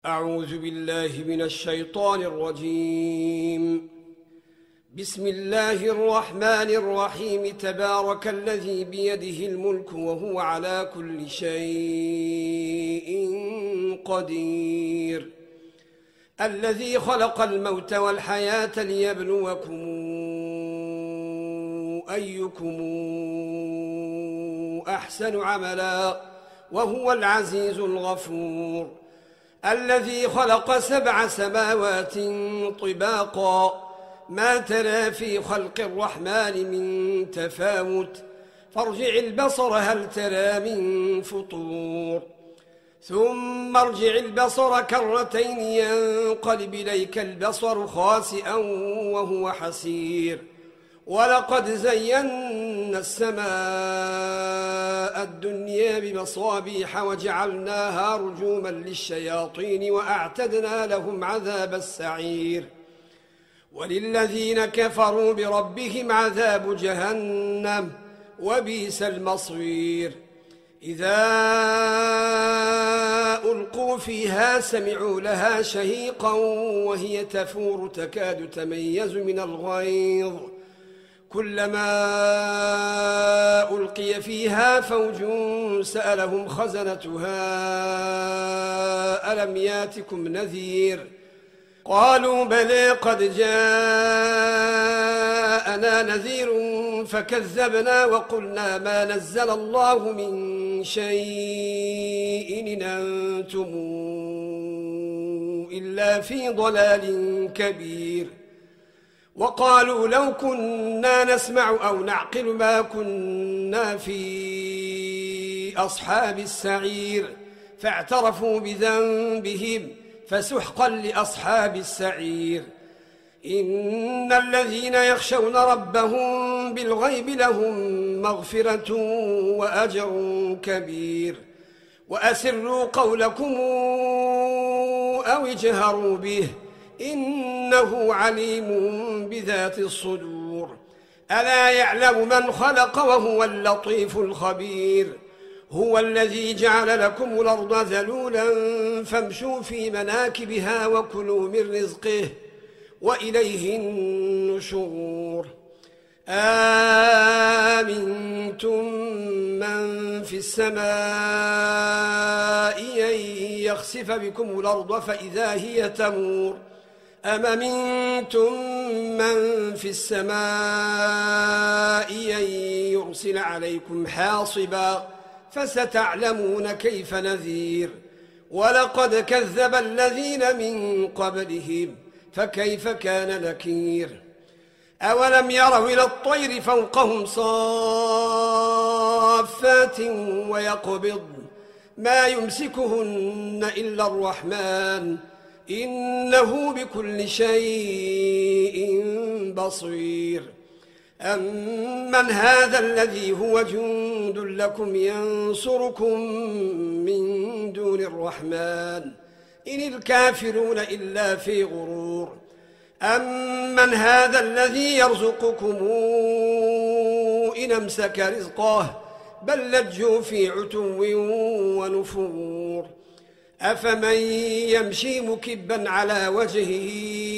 أعوذ بالله من الشيطان الرجيم. بسم الله الرحمن الرحيم. تبارك الذي بيده الملك وهو على كل شيء قدير. الذي خلق الموت والحياة ليبلوكم أيكم أحسن عملا وهو العزيز الغفور. الذي خلق 7 سماوات طباقا ما ترى في خلق الرحمن من تفاوت فارجع البصر هل ترى من فطور ثم ارجع البصر كرتين ينقلب إليك البصر خاسئا وهو حسير. ولقد زينا السماء الدنيا بمصابيح وجعلناها رجوما للشياطين وأعتدنا لهم عذاب السعير. وللذين كفروا بربهم عذاب جهنم وبئس المصير. إذا ألقوا فيها سمعوا لها شهيقا وهي تفور تكاد تميز من الغيظ كلما ألقي فيها فوج سألهم خزنتها ألم ياتكم نذير قالوا بلى قد جاءنا نذير فكذبنا وقلنا ما نزل الله من شيء إن أنتم إلا في ضلال كبير. وقالوا لو كنا نسمع أو نعقل ما كنا في أصحاب السعير فاعترفوا بذنبهم فسحقا لأصحاب السعير. إن الذين يخشون ربهم بالغيب لهم مغفرة وأجر كبير. وأسروا قولكم أو اجهروا به إنه عليم بذات الصدور. ألا يعلم من خلق وهو اللطيف الخبير. هو الذي جعل لكم الأرض ذلولا فامشوا في مناكبها وكلوا من رزقه وإليه النشور. آمنتم من في السماء أن يخسف بكم الأرض فإذا هي تمور أم أمنتم من في السماء أن يرسل عليكم حاصبا فستعلمون كيف نذير. ولقد كذب الذين من قبلهم فكيف كان نكير. أولم يروا إلى الطير فوقهم صافات ويقبض ما يمسكهن إلا الرحمن إنه بكل شيء بصير. أمن هذا الذي هو جند لكم ينصركم من دون الرحمن إن الكافرون إلا في غرور. أمن هذا الذي يرزقكم إن أمسك رزقه بل لجوا في عتو ونفور. أفمن يمشي مكبا على وجهه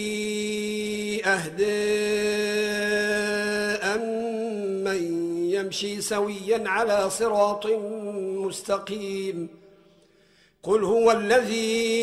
أهدى أمن يمشي سويا على صراط مستقيم. قل هو الذي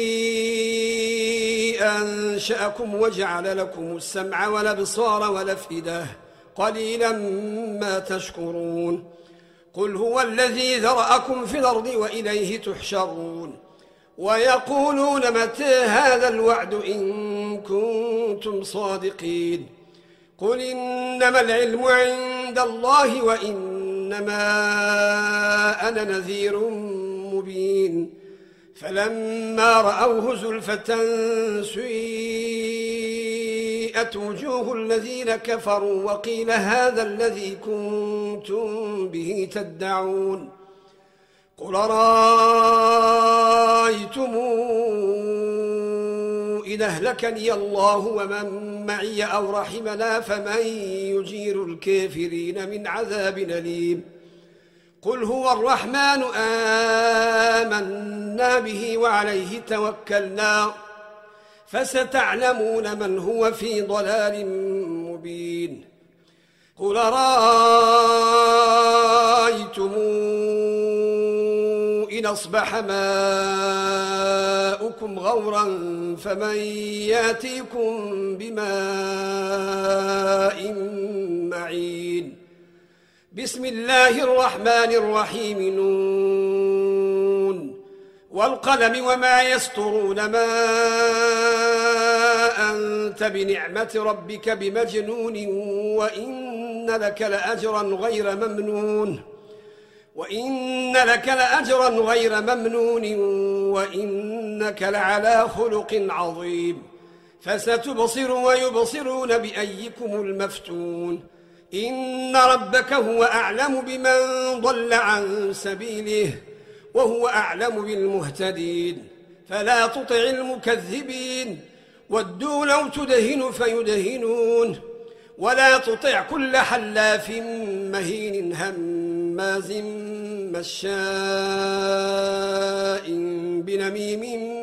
أنشأكم وجعل لكم السمع والأبصار والأفئدة قليلا ما تشكرون. قل هو الذي ذرأكم في الأرض وإليه تحشرون. ويقولون متى هذا الوعد إن كنتم صادقين. قل إنما العلم عند الله وإنما أنا نذير مبين. فلما رأوه زلفة سيئت وجوه الذين كفروا وقيل هذا الذي كنتم به تدعون. قل رأيتم إن أهلكني الله ومن معي أو رحمنا فمن يجير الكافرين من عذاب أليم. قل هو الرحمن آمنا به وعليه توكلنا فستعلمون من هو في ضلال مبين قل رأيتم إن أصبح ماؤكم غورا فمن ياتيكم بماء معين بسم الله الرحمن الرحيم نون والقلم وما يسطرون ما أنت بنعمة ربك بمجنون وإن لك لأجرا غير ممنون وإنك لعلى خلق عظيم فستبصر ويبصرون بأيكم المفتون إن ربك هو أعلم بمن ضل عن سبيله وهو أعلم بالمهتدين فلا تطع المكذبين ودوا لو تدهن فيدهنون ولا تطع كل حلاف مهين هماز مشاء بنميم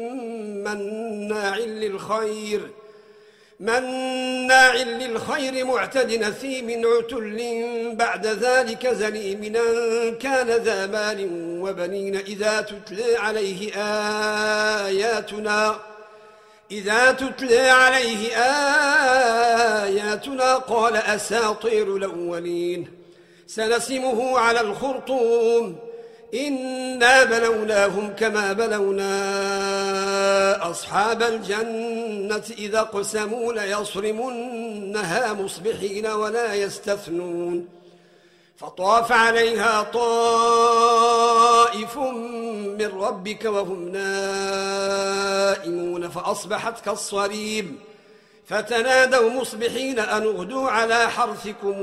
مناع للخير معتد أثيم عتل بعد ذلك زنيم أن كان ذا مال وبنين إذا تتلى عليه آياتنا قال أساطير الأولين سنسمه على الخرطوم إنا بلوناهم كما بلونا أصحاب الجنة إذا اقسموا ليصرمنها مصبحين ولا يستثنون فطاف عليها طائف من ربك وهم نائمون فأصبحت كالصريم فتنادوا مصبحين أن اغدوا على حرثكم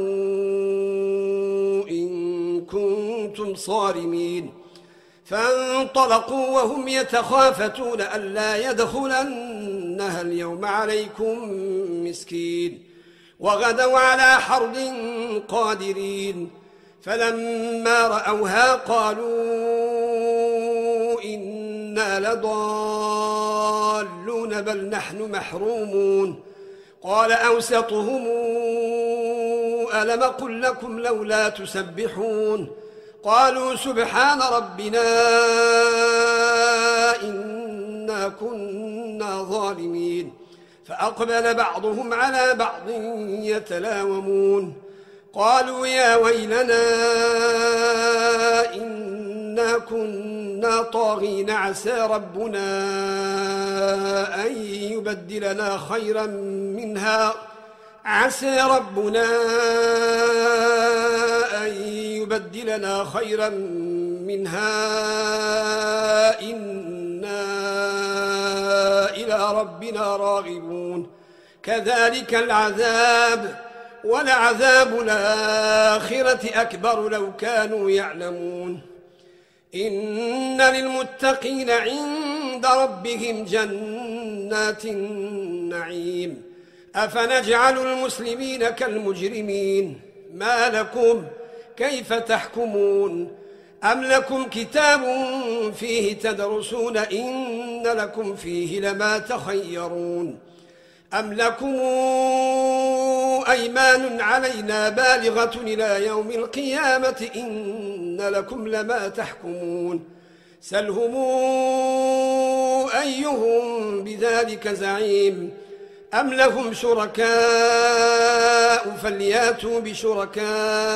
إن كنتم صارمين فانطلقوا وهم يتخافتون ألا يدخلنها اليوم عليكم مسكين وغدوا على حرد قادرين فلما رأوها قالوا إنا لضالون بل نحن محرومون قال أوسطهم ألم قل لكم لولا تسبحون قالوا سبحان ربنا إنا كنا ظالمين فأقبل بعضهم على بعض يتلاومون قالوا يا ويلنا إنا كنا طاغين عسى ربنا أن يبدلنا خيرا منها إنا إلى ربنا راغبون كذلك العذاب ولعذاب الآخرة أكبر لو كانوا يعلمون إن للمتقين عند ربهم جنات النعيم أفنجعل المسلمين كالمجرمين ما لكم كيف تحكمون أم لكم كتاب فيه تدرسون إن لكم فيه لما تخيرون أم لكم أيمان علينا بالغة إلى يوم القيامة إن لكم لما تحكمون سلهم أيهم بذلك زعيم أم لهم شركاء فلياتوا بشركائهم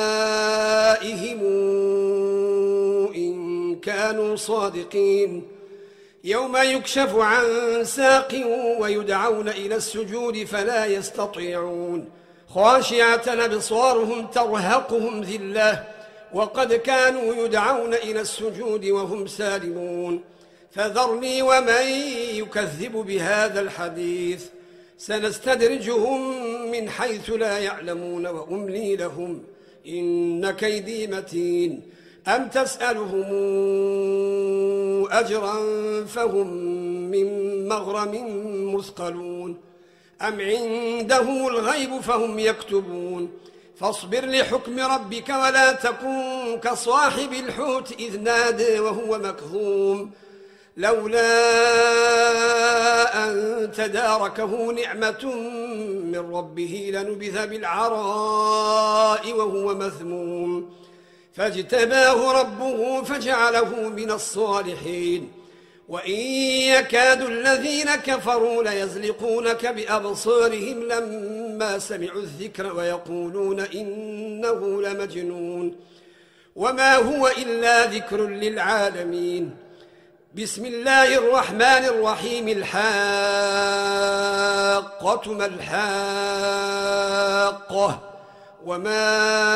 إن كانوا صادقين يوم يكشف عن ساق ويدعون إلى السجود فلا يستطيعون خاشعة أبصارهم ترهقهم ذلة وقد كانوا يدعون إلى السجود وهم سالمون فذرني ومن يكذب بهذا الحديث سنستدرجهم من حيث لا يعلمون وأملي لهم إن كيدي متين أم تسألهم أجرا فهم من مغرم مثقلون أم عندهم الغيب فهم يكتبون فاصبر لحكم ربك ولا تكن كصاحب الحوت إذ نادى وهو مكظوم لولا أن تداركه نعمة من ربه لنبذ بالعراء وهو مذموم فاجتباه ربه فجعله من الصالحين وإن يكاد الذين كفروا ليزلقونك بأبصارهم لما سمعوا الذكر ويقولون إنه لمجنون وما هو إلا ذكر للعالمين بسم الله الرحمن الرحيم الحاقة ما الحاقة وما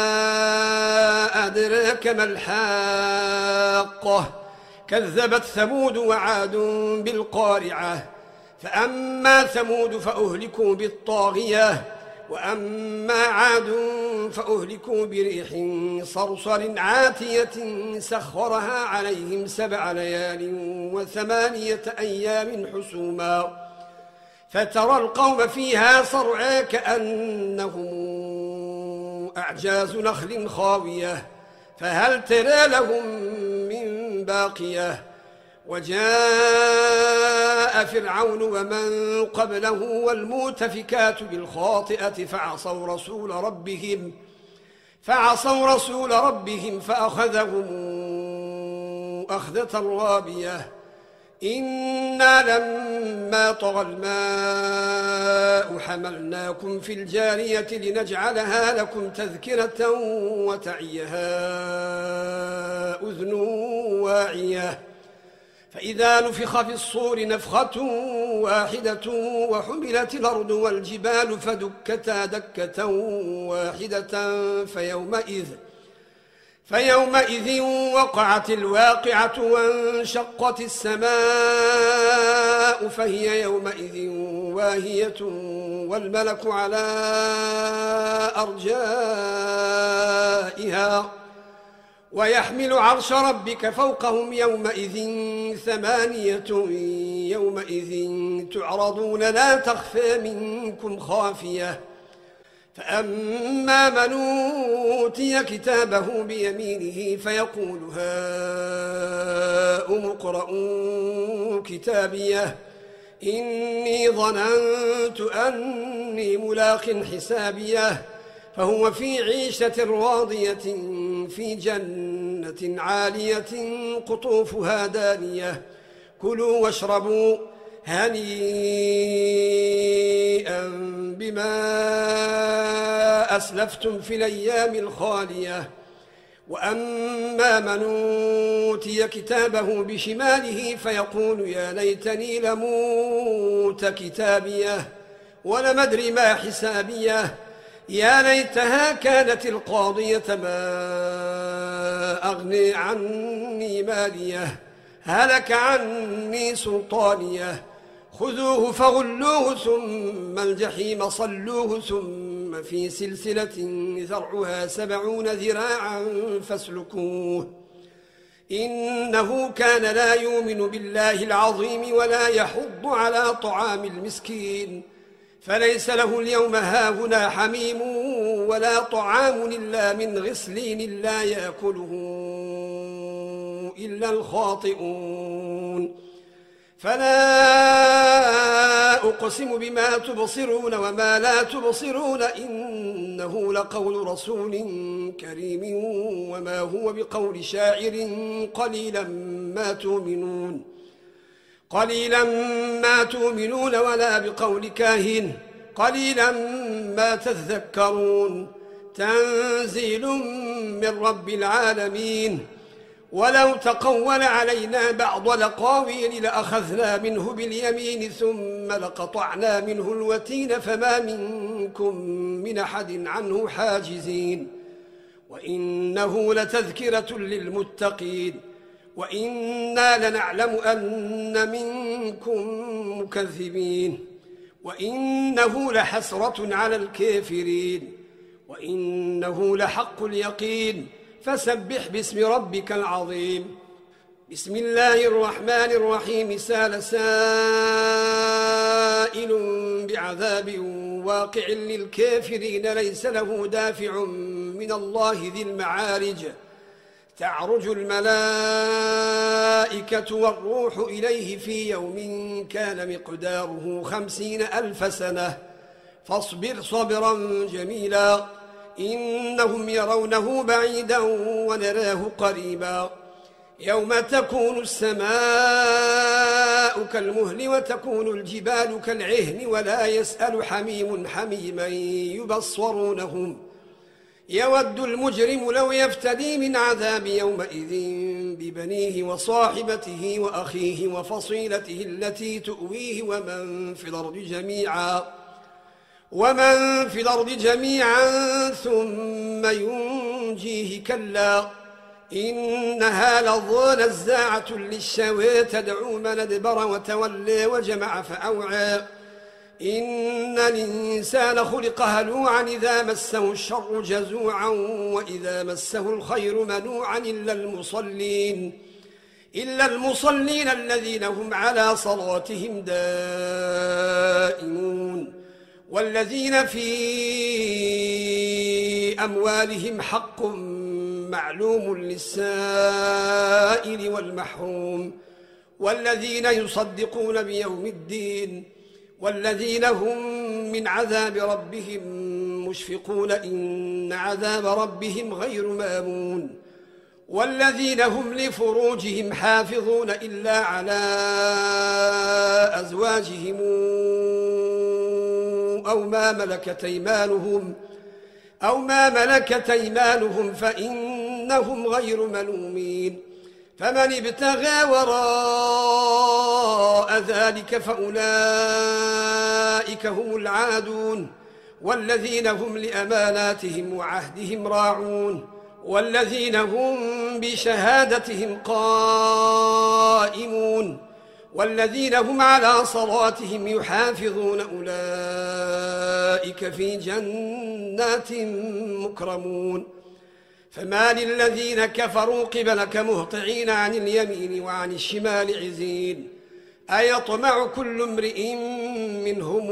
أدراك ما الحاقة كذبت ثمود وعاد بالقارعة فأما ثمود فأهلكوا بالطاغية وأما عاد فأهلكوا بريح صرصر عاتية سخرها عليهم 7 ليال و8 أيام حسوما فترى القوم فيها صرعا كأنهم أعجاز نخل خاوية فهل ترى لهم من باقية وجاء فرعون ومن قبله والمؤتفكات بالخاطئة فعصوا رسول ربهم فأخذهم أخذة رابية إنا لما طغى الماء حملناكم في الجارية لنجعلها لكم تذكرة وتعيها أذن واعية فإذا نفخ في الصور نفخة واحدة وحملت الأرض والجبال فدكتا دكة واحدة فيومئذ وقعت الواقعة وانشقت السماء فهي يومئذ واهية والملك على أرجائها ويحمل عرش ربك فوقهم يومئذ 8 يومئذ تعرضون لا تخفى منكم خافية فأما من أوتي كتابه بيمينه فيقول هاؤم اقرءوا كتابيه إني ظننت أني ملاق حسابيه فهو في عيشة راضية في جنة عالية قطوفها دانية كلوا واشربوا هنيئا بما أسلفتم في الأيام الخالية وأما من أوتي كتابه بشماله فيقول يا ليتني لموت كتابيه ولم أدر ما حسابيه يا ليتها كانت القاضية ما أغني عني ماليه هلك عني سلطانيه خذوه فغلوه ثم الجحيم صلوه ثم في سلسلة ذرعها 70 ذراعا فاسلكوه إنه كان لا يؤمن بالله العظيم ولا يحض على طعام المسكين فليس له اليوم هاهنا حميم ولا طعام إلا من غسلين لا يأكله إلا الخاطئون فلا أقسم بما تبصرون وما لا تبصرون إنه لقول رسول كريم وما هو بقول شاعر قليلا ما تؤمنون ولا بقول كاهن قليلا ما تذكرون تنزيل من رب العالمين ولو تقول علينا بعض الأقاويل لأخذنا منه باليمين ثم لقطعنا منه الوتين فما منكم من أحد عنه حاجزين وإنه لتذكرة للمتقين وإنا لنعلم أن منكم مكذبين وإنه لحسرة على الكافرين وإنه لحق اليقين فسبح باسم ربك العظيم بسم الله الرحمن الرحيم سال سائل بعذاب واقع للكافرين ليس له دافع من الله ذي المعارج تعرج الملائكة والروح إليه في يوم كان مقداره 50,000 سنة فاصبر صبرا جميلا إنهم يرونه بعيدا ونراه قريبا يوم تكون السماء كالمهل وتكون الجبال كالعهن ولا يسأل حميم حميما يبصرونهم يود المجرم لو يفتدي من عذاب يومئذ ببنيه وصاحبته وأخيه وفصيلته التي تؤويه ومن في الأرض جميعا ثم ينجيه كلا إنها لظى نزاعة للشوى تدعو من أدبر وتولى وجمع فأوعى إن الإنسان خلق هلوعا إذا مسه الشر جزوعا وإذا مسه الخير منوعا إلا المصلين الذين هم على صلاتهم دائمون والذين في أموالهم حق معلوم للسائل والمحروم والذين يصدقون بيوم الدين والذين هم من عذاب ربهم مشفقون إن عذاب ربهم غير مامون والذين هم لفروجهم حافظون إلا على أزواجهم أو ما ملكت أيمانهم فإنهم غير ملومين فمن ابتغى وراء ذلك فأولئك هم العادون والذين هم لأماناتهم وعهدهم راعون والذين هم بشهادتهم قائمون والذين هم على صلاتهم يحافظون أولئك في جنات مكرمون فما للذين كفروا قبلك مهطعين عن اليمين وعن الشمال عزين أيطمع كل امرئ منهم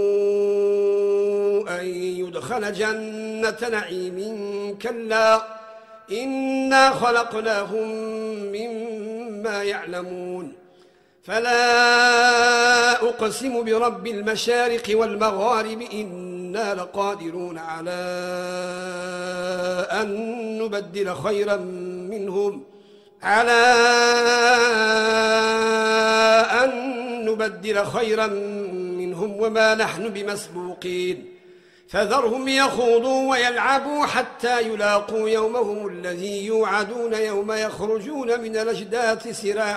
أن يدخل جنة نعيم كلا إنا خلقناهم مما يعلمون فلا أقسم برب المشارق والمغارب إنا لقادرون على أن نبدل خيرا منهم وما نحن بمسبوقين فذرهم يخوضوا ويلعبوا حتى يلاقوا يومهم الذي يوعدون يوم يخرجون من الأجداث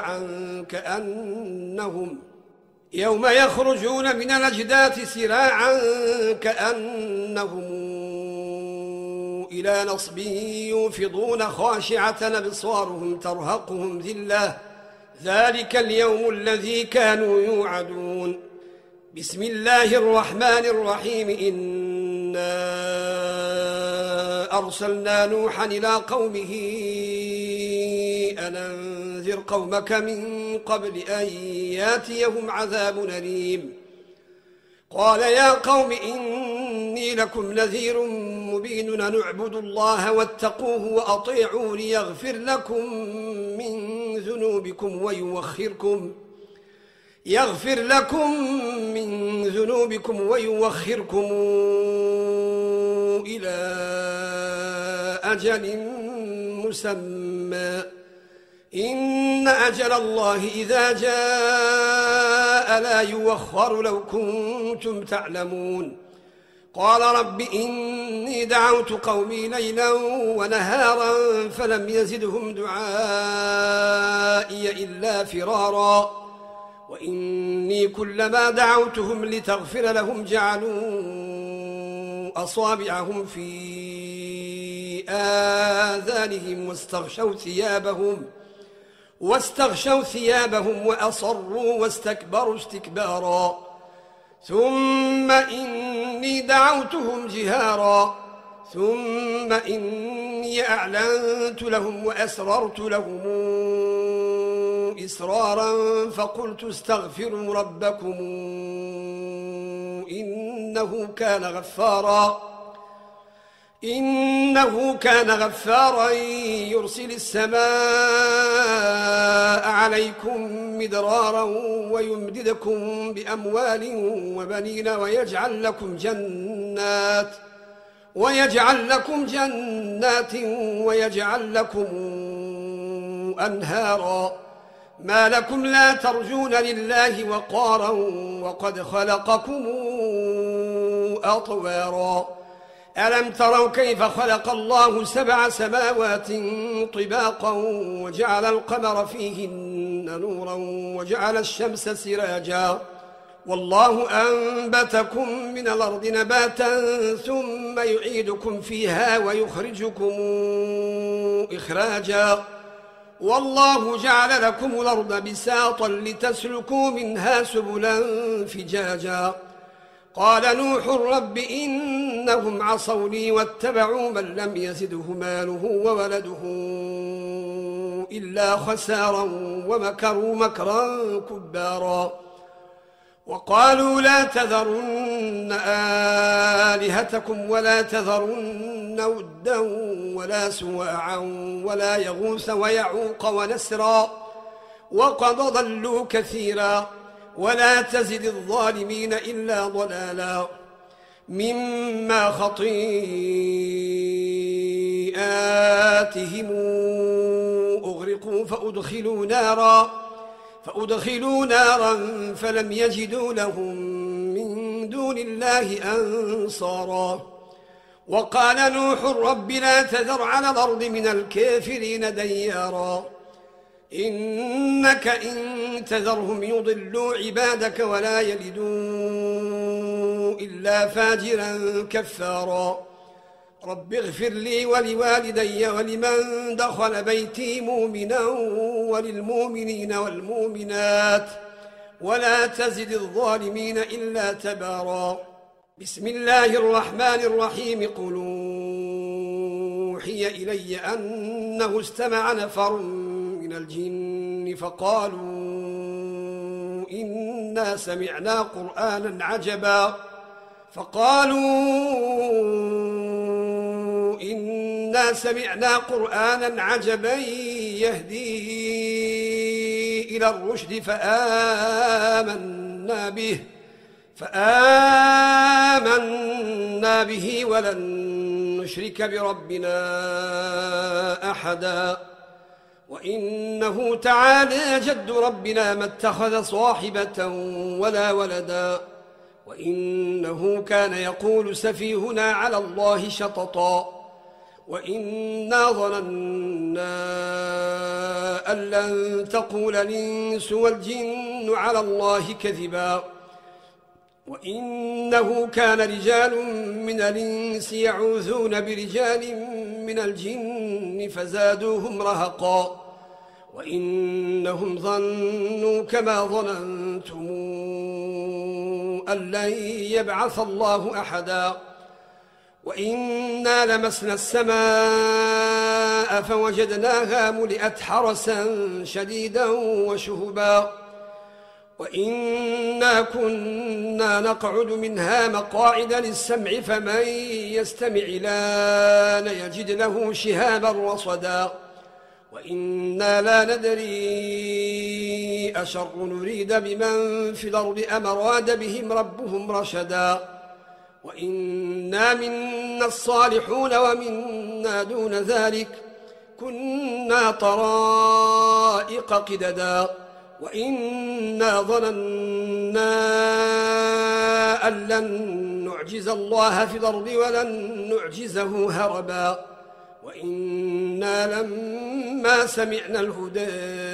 سراعا كأنهم إلى نصب يوفضون خاشعة أبصارهم ترهقهم ذلة ذلك اليوم الذي كانوا يوعدون بسم الله الرحمن الرحيم إنا أرسلنا نوحا إلى قومه أن أنذر قومك من قبل أن ياتيهم عذاب أليم قال يا قوم إني لكم نذير مبين أن اعبدوا الله واتقوه وأطيعون يغفر لكم من ذنوبكم ويوخركم إلى أجل مسمى إن أجل الله إذا جاء لا يوخر لو كنتم تعلمون قال رب إني دعوت قومي ليلا ونهارا فلم يزدهم دعائي إلا فرارا وإني كلما دعوتهم لتغفر لهم جعلوا أصابعهم في آذانهم واستغشوا ثيابهم وأصروا واستكبروا استكبارا ثم إني دعوتهم جهارا ثم إني أعلنت لهم وأسررت لهم إسرارا فقلت استغفروا ربكم إنه كان غفارا يرسل السماء عليكم مدرارا ويمددكم بأموال وبنين ويجعل لكم جنات ويجعل لكم أنهارا. ما لكم لا ترجون لله وقارا وقد خلقكم أطوارا. ألم تروا كيف خلق الله 7 سماوات طباقا وجعل القمر فيهن نورا وجعل الشمس سراجا والله أنبتكم من الأرض نباتا ثم يعيدكم فيها ويخرجكم إخراجا والله جعل لكم الأرض بساطا لتسلكوا منها سبلا فجاجا. قال نوح رب إنهم عصوني واتبعوا من لم يزده ماله وولده إلا خسارا ومكروا مكرا كبارا. وقالوا لا تذرن آلهتكم ولا تذرن ودا ولا سواعا ولا يغوث ويعوق ونسرا وقد ضلوا كثيرا ولا تزد الظالمين إلا ضلالا. مما خطيئاتهم أغرقوا فأدخلوا نارا فلم يجدوا لهم من دون الله أنصارا. وقال نوح رب لا تذر على الأرض من الكافرين ديارا إنك إن تذرهم يضلوا عبادك ولا يلدوا إلا فاجرا كفارا. رب اغفر لي ولوالدي ولمن دخل بيتي مؤمنا وللمؤمنين والمؤمنات ولا تزد الظالمين إلا تبارا. بسم الله الرحمن الرحيم. قل أوحي إلي أنه استمع نفر من الجن فقالوا إنا سمعنا قرآنا عجبا يهدي إلى الرشد فآمنا به ولن نشرك بربنا أحدا. وإنه تعالى جد ربنا ما اتخذ صاحبة ولا ولدا وإنه كان يقول سفيهنا على الله شططا وإنا ظننا أن لن تقول الإنس والجن على الله كذبا. وإنه كان رجال من الإنس يعوذون برجال من الجن فزادوهم رهقا وإنهم ظنوا كما ظننتم أن لن يبعث الله أحدا. وإنا لمسنا السماء فوجدناها ملئت حرسا شديدا وشهبا وإنا كنا نقعد منها مقاعد للسمع فمن يستمع الآن يجد له شهابا رصدا. وإنا لا ندري أشر نريد بمن في الأرض أم أراد بهم ربهم رشدا. وإنا منا الصالحون ومنا دون ذلك كنا طرائق قددا. وإنا ظننا أن لن نعجز الله في الأرض ولن نعجزه هربا. وإنا لما سمعنا الهدى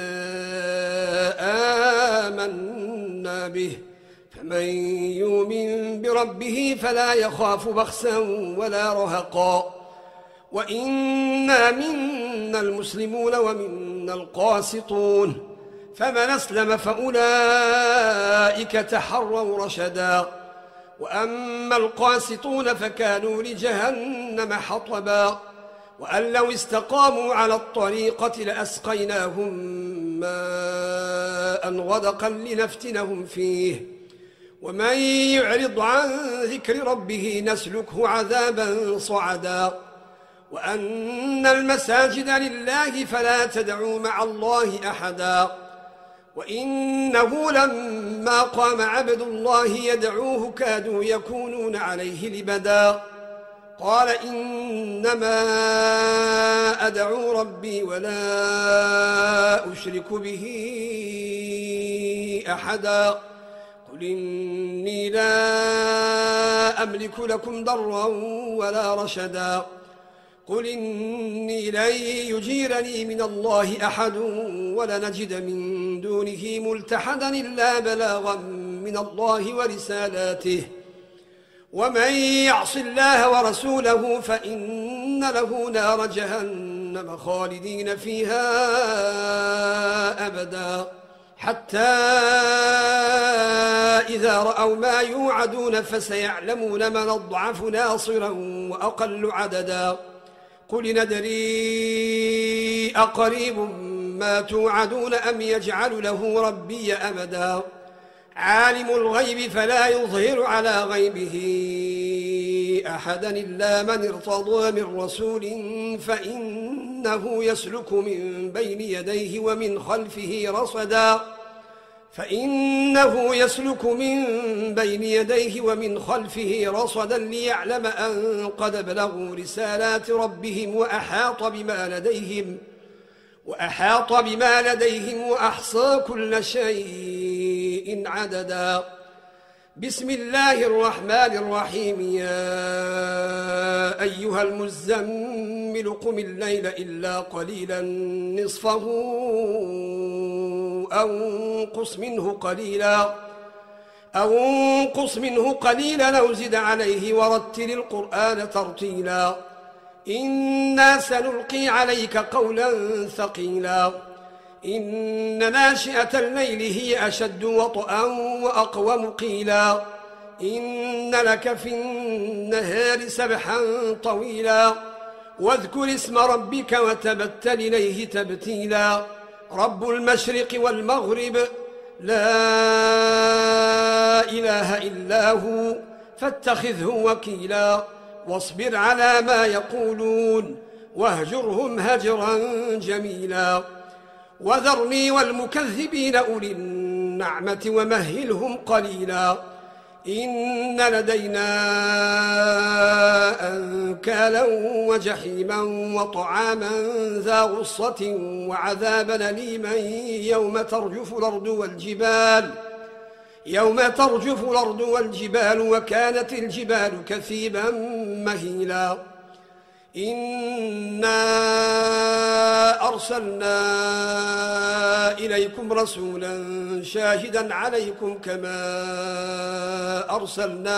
آمنا به فمن يؤمن بربه فلا يخاف بخسا ولا رهقا. وإنا منا المسلمون ومنا القاسطون فمن أسلم فأولئك تحروا رشدا. وأما القاسطون فكانوا لجهنم حطبا وأن لو استقاموا على الطريقة لأسقيناهم ماء غدقا لنفتنهم فيه ومن يعرض عن ذكر ربه نسلكه عذابا صعدا وأن المساجد لله فلا تدعوا مع الله أحدا وإنه لما قام عبد الله يدعوه كادوا يكونون عليه لبدا قال إنما أدعو ربي ولا أشرك به أحدا قل إني لا أملك لكم ضرا ولا رشدا قل إني لن يجيرني من الله أحد ولنجد من دونه ملتحدا إلا بلاغا من الله ورسالاته ومن يعص الله ورسوله فإن له نار جهنم خالدين فيها أبدا حتى إذا رأوا ما يوعدون فسيعلمون من أضعف ناصرا وأقل عددا قل ندري أقريب ما توعدون أم يجعل له ربي أمدا عالم الغيب فلا يظهر على غيبه أحدا إلا من ارتضى من رسول فإنه يسلك من بين يديه ومن خلفه رصدا ليعلم أن قد بلغوا رسالات ربهم وأحاط بما لديهم وأحصى كل شيء عددا بسم الله الرحمن الرحيم يا أيها المزمل قم الليل إلا قليلا نصفه أو انقص منه قليلا أو زد عليه ورتل القرآن ترتيلا إنا سنلقي عليك قولا ثقيلا إن ناشئة الليل هي أشد وطئا وأقوم قيلا إن لك في النهار سبحا طويلا واذكر اسم ربك وتبتل إليه تبتيلا رب المشرق والمغرب لا إله إلا هو فاتخذه وكيلا واصبر على ما يقولون واهجرهم هجرا جميلا وذرني والمكذبين أولي النعمة ومهلهم قليلا إن لدينا أنكالا وجحيما وطعاما ذا غصة وعذابا أليما يوم ترجف الأرض والجبال وكانت الجبال كثيبا مهيلا إنا أرسلنا إليكم رسولا شاهدا عليكم كما أرسلنا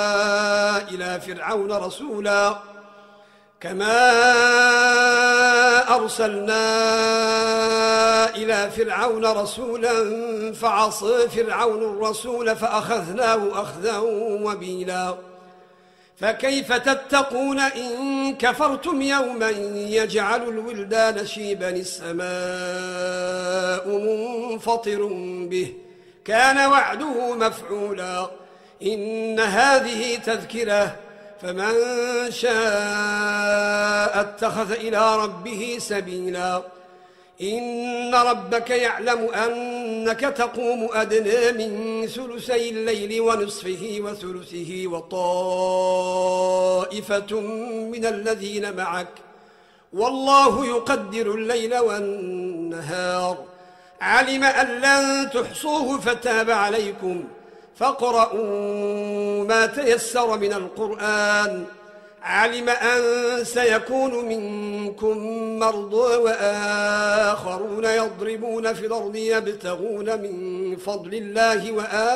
إلى فرعون رسولا فعصى فرعون الرسول فأخذناه أخذا وبيلا فكيف تتقون إن كفرتم يوما يجعل الولدان شيبا السماء منفطر به كان وعده مفعولا إن هذه تذكرة فمن شاء اتخذ إلى ربه سبيلا إن ربك يعلم أنك تقوم أدنى من ثلثي الليل ونصفه وثلثه وطائفة من الذين معك والله يقدر الليل والنهار علم أن لن تحصوه فتاب عليكم فاقرؤوا ما تيسر من القرآن علم أن سيكون منكم مرضى وآخرون يضربون في الأرض يبتغون من فضل الله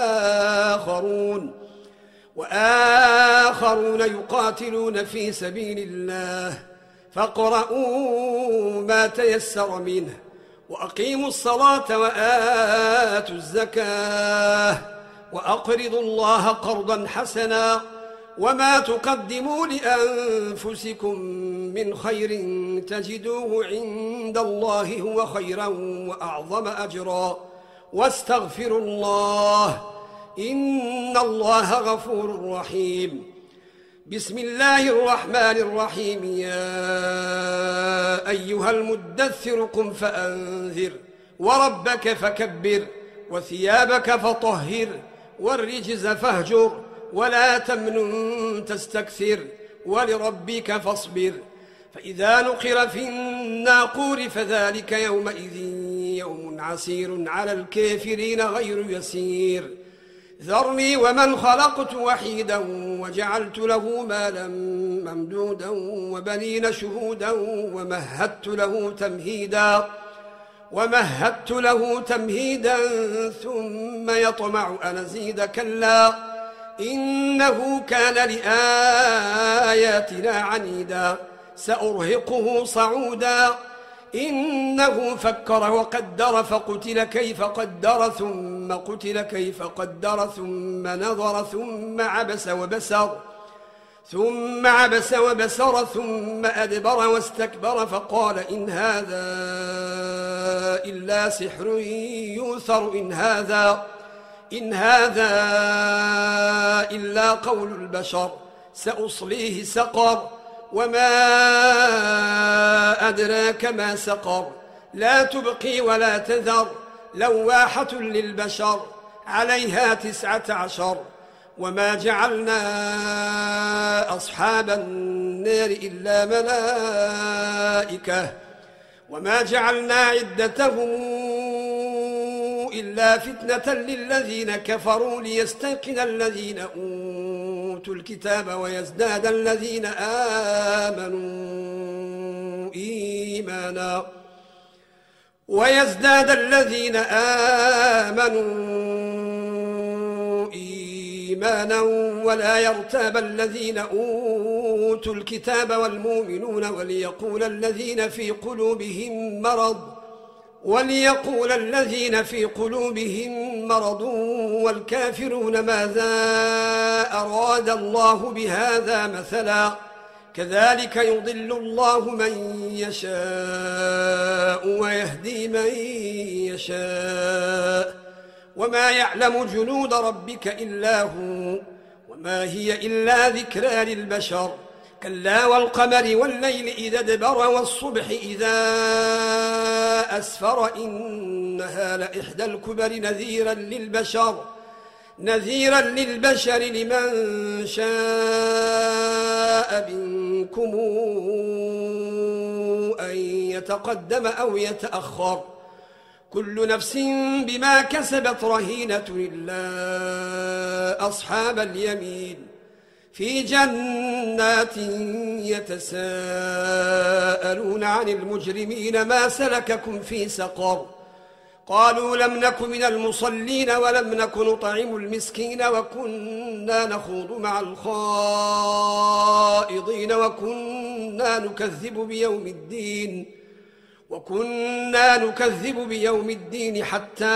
وآخرون يقاتلون في سبيل الله فاقرؤوا ما تيسر منه وأقيموا الصلاة وآتوا الزكاة وأقرضوا الله قرضا حسنا وما تقدموا لأنفسكم من خير تجدوه عند الله هو خيرا وأعظم أجرا واستغفروا الله إن الله غفور رحيم. بسم الله الرحمن الرحيم. يا أيها المدثر قم فأنذر وربك فكبر وثيابك فطهر والرجز فاهجر ولا تمنن تستكثر ولربك فاصبر. فإذا نقر في الناقور فذلك يومئذ يوم عسير على الكافرين غير يسير. ذرني ومن خلقت وحيدا وجعلت له مالا ممدودا وبنين شهودا ومهدت له تمهيدا ثم يطمع أن أزيد كلا إنه كان لآياتنا عنيدا سأرهقه صعودا. إنه فكر وقدر فقتل كيف قدر ثم قتل كيف قدر ثم نظر ثم عبس وبسر ثم أدبر واستكبر فقال إن هذا إلا سحر يؤثر إن هذا إلا قول البشر سأصليه سقر وما أدراك ما سقر لا تبقي ولا تذر لواحة للبشر عليها 19. وما جعلنا أصحاب النار إلا ملائكة وما جعلنا عدتهم إلا فتنة للذين كفروا ليستيقن الذين أوتوا الكتاب ويزداد الذين آمنوا إيمانا ولا يرتاب الذين أوتوا الكتاب والمؤمنون وليقول الذين في قلوبهم مرض والكافرون ماذا أراد الله بهذا مثلا كذلك يضل الله من يشاء ويهدي من يشاء وما يعلم جنود ربك إلا هو وما هي إلا ذكرى للبشر. كلا والقمر والليل إذا ادبر والصبح إذا أسفر إنها لإحدى الكبر نذيرا للبشر لمن شاء منكم أن يتقدم أو يتأخر كل نفس بما كسبت رهينة إلا أصحاب اليمين في جنات يتساءلون عن المجرمين ما سلككم في سقر قالوا لم نك من المصلين ولم نك نطعم المسكين وكنا نخوض مع الخائضين وكنا نكذب بيوم الدين حتى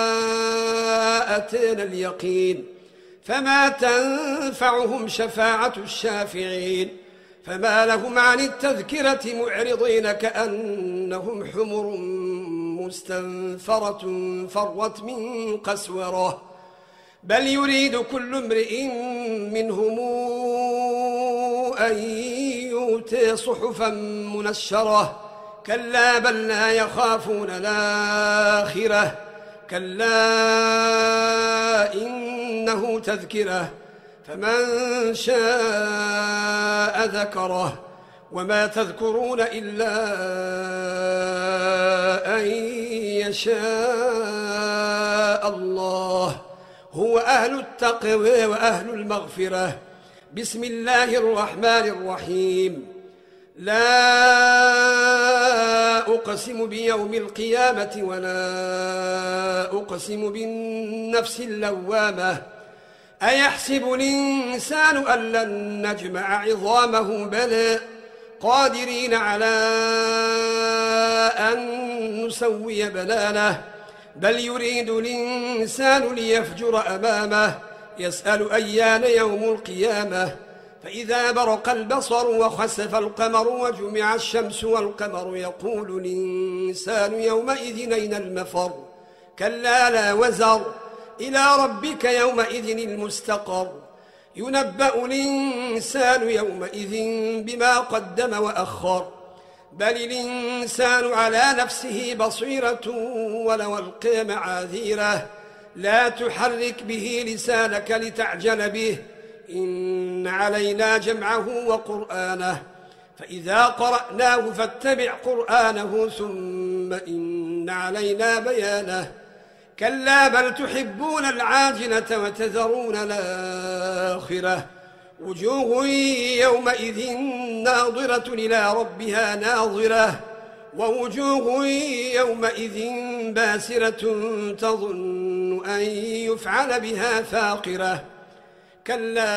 أتانا اليقين فما تنفعهم شفاعة الشافعين فما لهم عن التذكرة معرضين كأنهم حمر مستنفرة فرت من قسورة بل يريد كل امرئ منهم أن يؤتى صحفا منشرة كلا بل لا يخافون الآخرة كلا إنه تذكرة فمن شاء ذكره وما تذكرون إلا أن يشاء الله هو أهل التقوى وأهل المغفرة. بسم الله الرحمن الرحيم. لا أقسم بيوم القيامة ولا أقسم بالنفس اللوامة أيحسب الإنسان أن لن نجمع عظامه بلى قادرين على أن نسوي بنانه بل يريد الإنسان ليفجر أمامه يسأل أيان يوم القيامة فإذا برق البصر وخسف القمر وجمع الشمس والقمر يقول الإنسان يومئذ أين المفر كلا لا وزر إلى ربك يومئذ المستقر ينبأ الإنسان يومئذ بما قدم وأخر بل الإنسان على نفسه بصيرة ولو ألقي معاذيره لا تحرك به لسانك لتعجل به إن علينا جمعه وقرآنه فإذا قرأناه فاتبع قرآنه ثم إن علينا بيانه كلا بل تحبون العاجلة وتذرون الآخرة وجوه يومئذ ناظرة إلى ربها ناظرة ووجوه يومئذ باسرة تظن أن يفعل بها فاقرة كلا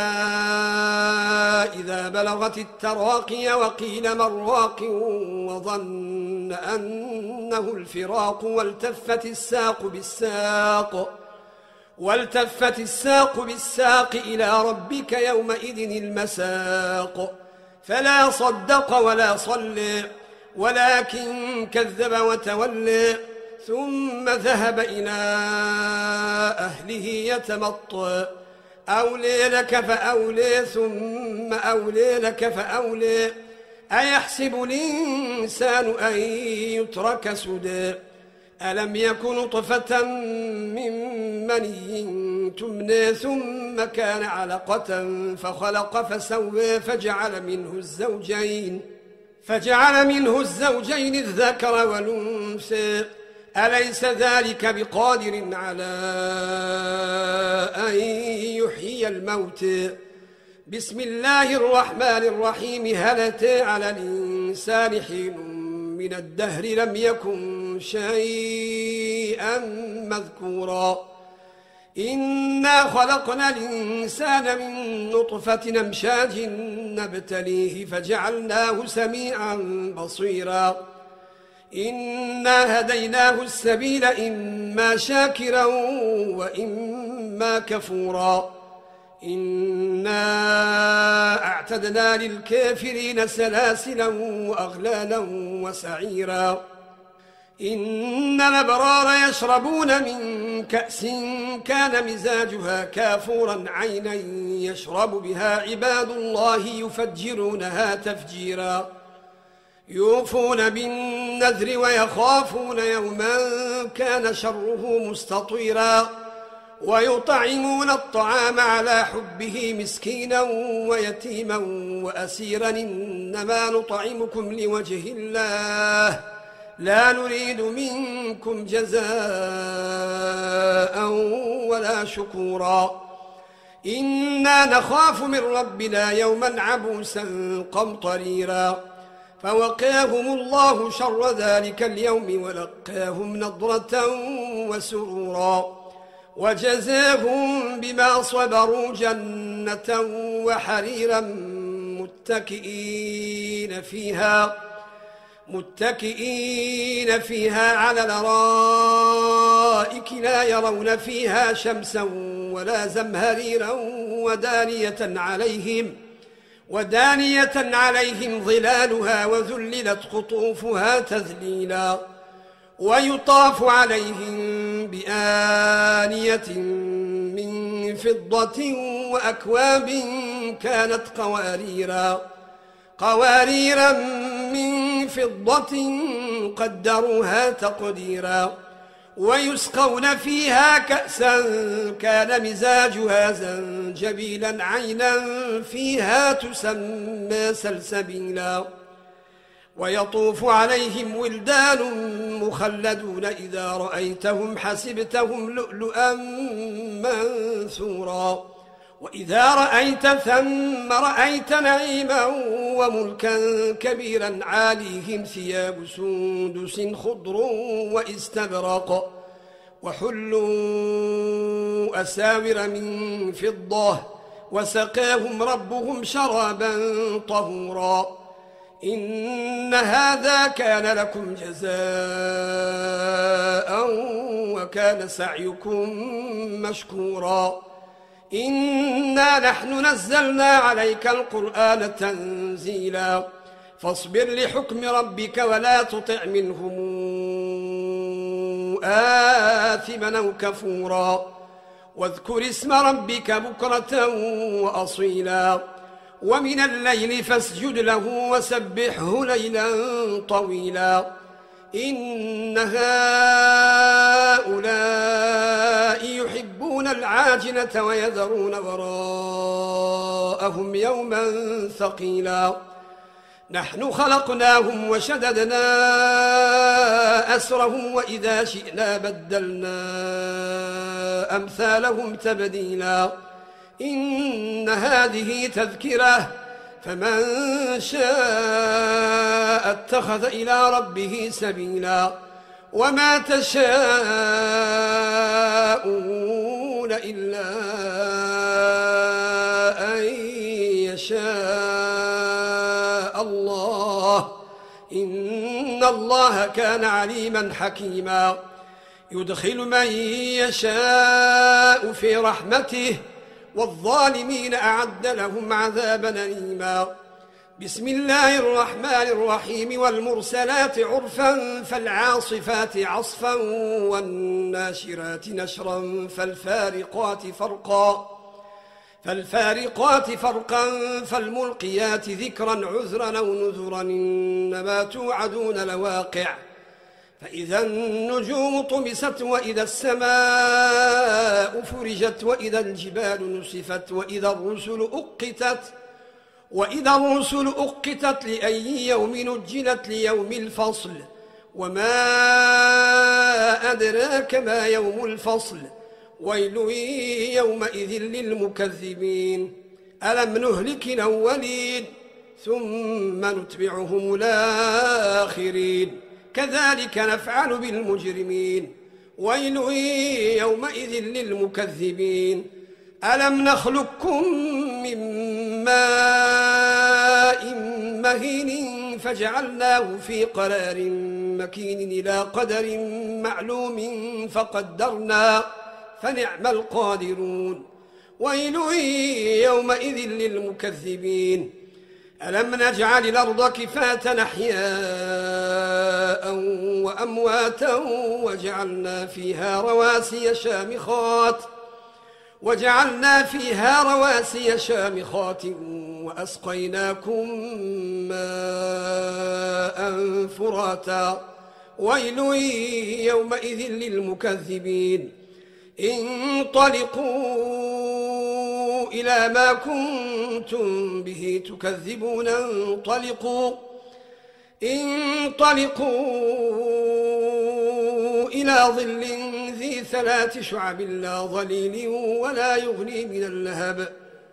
إذا بلغت التراقي وقيل من راق وظن أنه الفراق والتفت الساق بالساق إلى ربك يومئذ المساق فلا صدق ولا صلى ولكن كذب وتولى ثم ذهب إلى أهله يتمطى أولي لك فأولي ثم أولي لك فأولي أيحسب الإنسان أن يترك سدى ألم يكن نطفة من مني تمنى ثم كان علقة فخلق فسوى فجعل منه الزوجين الذكر والأنثى أليس ذلك بقادر على أن يحيي الموتى بسم الله الرحمن الرحيم هل أتى على الإنسان حين من الدهر لم يكن شيئا مذكورا إنا خلقنا الإنسان من نطفة أمشاج نبتليه فجعلناه سميعا بصيرا إنا هديناه السبيل إما شاكرا وإما كفورا إنا أعتدنا للكافرين سلاسلا وأغلالا وسعيرا إن الأبرار يشربون من كأس كان مزاجها كافورا عينا يشرب بها عباد الله يفجرونها تفجيرا يوفون بالنذر ويخافون يوما كان شره مستطيرا ويطعمون الطعام على حبه مسكينا ويتيما وأسيرا إنما نطعمكم لوجه الله لا نريد منكم جزاء ولا شكورا إنا نخاف من ربنا يوما عبوسا قمطريرا فوقاهم الله شر ذلك اليوم ولقاهم نضرة وسرورا وجزاهم بما صبروا جنة وحريرا متكئين فيها على الأرائك لا يرون فيها شمسا ولا زمهريرا ودانية عليهم ظلالها وذللت قطوفها تذليلا ويطاف عليهم بآنية من فضة وأكواب كانت قواريرا من فضة قدروها تقديرا ويسقون فيها كأسا كان مزاجها زنجبيلا عينا فيها تسمى سلسبيلا ويطوف عليهم ولدان مخلدون إذا رأيتهم حسبتهم لؤلؤا منثورا وإذا رأيت ثم رأيت نعيما وملكا كبيرا عاليهم ثياب سندس خضر واستبرق وحلوا أساور من فضة وسقاهم ربهم شرابا طهورا إن هذا كان لكم جزاء وكان سعيكم مشكورا إنا نحن نزلنا عليك القرآن تنزيلا فاصبر لحكم ربك ولا تطع منهم آثما أو كفورا واذكر اسم ربك بكرة وأصيلا ومن الليل فاسجد له وسبحه ليلا طويلا إن هؤلاء يحبون العاجلة ويذرون وراءهم يوما ثقيلا نحن خلقناهم وشددنا أسرهم وإذا شئنا بدلنا أمثالهم تبديلا إن هذه تذكرة فمن شاء اتخذ إلى ربه سبيلا وما تشاءون إلا أن يشاء الله إن الله كان عليما حكيما يدخل من يشاء في رحمته والظالمين أعد لهم عذابا أليما بسم الله الرحمن الرحيم والمرسلات عرفا فالعاصفات عصفا والناشرات نشرا فالفارقات فرقا فالملقيات ذكرا عذرا أو نذرا إنما توعدون لواقع فإذا النجوم طمست وإذا السماء فرجت وإذا الجبال نسفت وإذا الرسل أقتت لأي يوم نجلت ليوم الفصل وما أدراك ما يوم الفصل ويل يومئذ للمكذبين ألم نهلك الأولين ثم نتبعهم الآخرين كذلك نفعل بالمجرمين ويل يومئذ للمكذبين ألم نخلقكم من ماء مهين فجعلناه في قرار مكين إلى قدر معلوم فقدرنا فنعم القادرون ويل يومئذ للمكذبين ألم نجعل الأرض كفاة أحياء وأمواتا وجعلنا فيها رواسي شامخات وأسقيناكم ماء فراتا ويل يومئذ للمكذبين انطلقوا إلى ما كنتم به تكذبون انطلقوا إلى ظل ذي 3 شعب لا ظليل ولا يغني من اللهب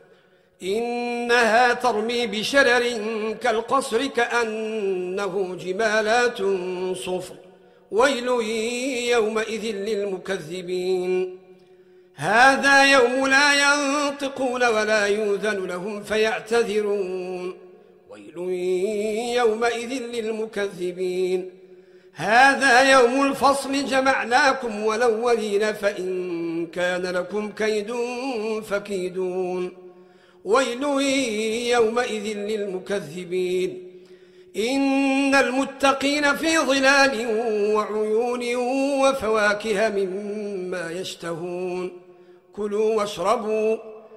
إنها ترمي بشرر كالقصر كأنه جمالات صفر ويل يومئذ للمكذبين هذا يوم لا ينطقون ولا يؤذن لهم فيعتذرون ويل يومئذ للمكذبين هذا يوم الفصل جمعناكم والأولين فإن كان لكم كيد فكيدون ويل يومئذ للمكذبين إن المتقين في ظلال وعيون وفواكه مما يشتهون كلوا واشربوا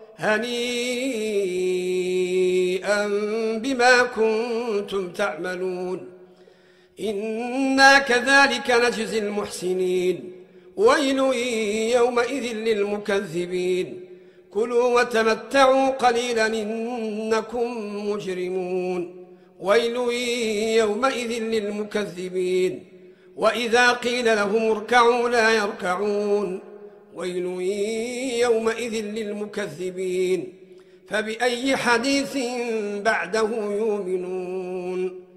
هنيئا بما كنتم تعملون إنا كذلك نجزي المحسنين ويل يومئذ للمكذبين كلوا وتمتعوا قليلا إنكم مجرمون ويل يومئذ للمكذبين وإذا قيل لهم اركعوا لا يركعون ويل يومئذ للمكذبين فبأي حديث بعده يؤمنون